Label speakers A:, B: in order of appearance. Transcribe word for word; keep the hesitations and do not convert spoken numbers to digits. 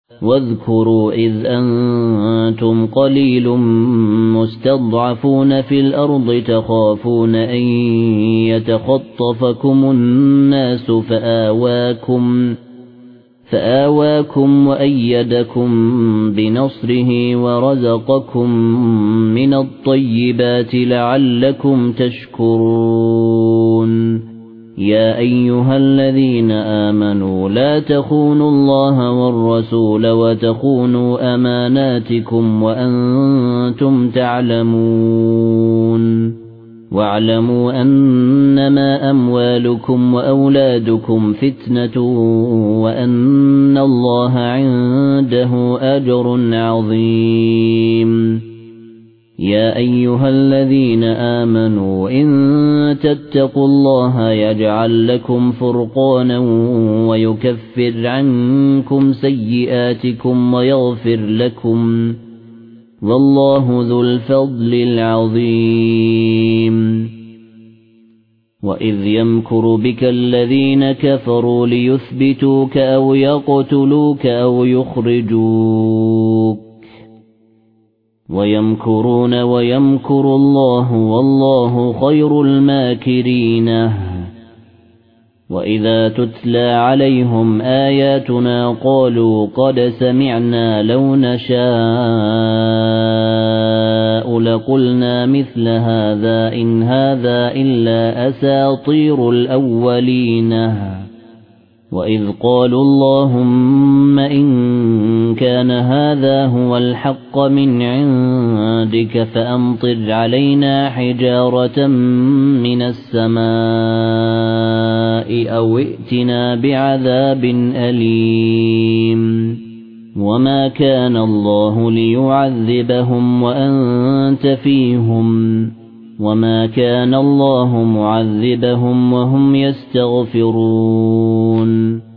A: واذكروا إذ أنتم قليل مستضعفون في الأرض تخافون أن يتخطفكم الناس فآواكم فآواكم وأيدكم بنصره ورزقكم من الطيبات لعلكم تشكرون يا أيها الذين آمنوا لا تخونوا الله والرسول وتخونوا أماناتكم وأنتم تعلمون واعلموا أنما أموالكم وأولادكم فتنة وأن الله عنده أجر عظيم يا أيها الذين آمنوا إن تتقوا الله يجعل لكم فرقانا ويكفر عنكم سيئاتكم ويغفر لكم والله ذو الفضل العظيم وإذ يمكر بك الذين كفروا ليثبتوك أو يقتلوك أو يخرجوك ويمكرون ويمكر الله والله خير الماكرين وإذا تتلى عليهم آياتنا قالوا قد سمعنا لو نشاء لقلنا مثل هذا إن هذا إلا أساطير الأولين وإذ قالوا اللهم إن كان هذا هو الحق من عندك فأمطر علينا حجارة من السماء أو ائتنا بعذاب أليم وما كان الله ليعذبهم وأنت فيهم وما كان الله معذبهم وهم يستغفرون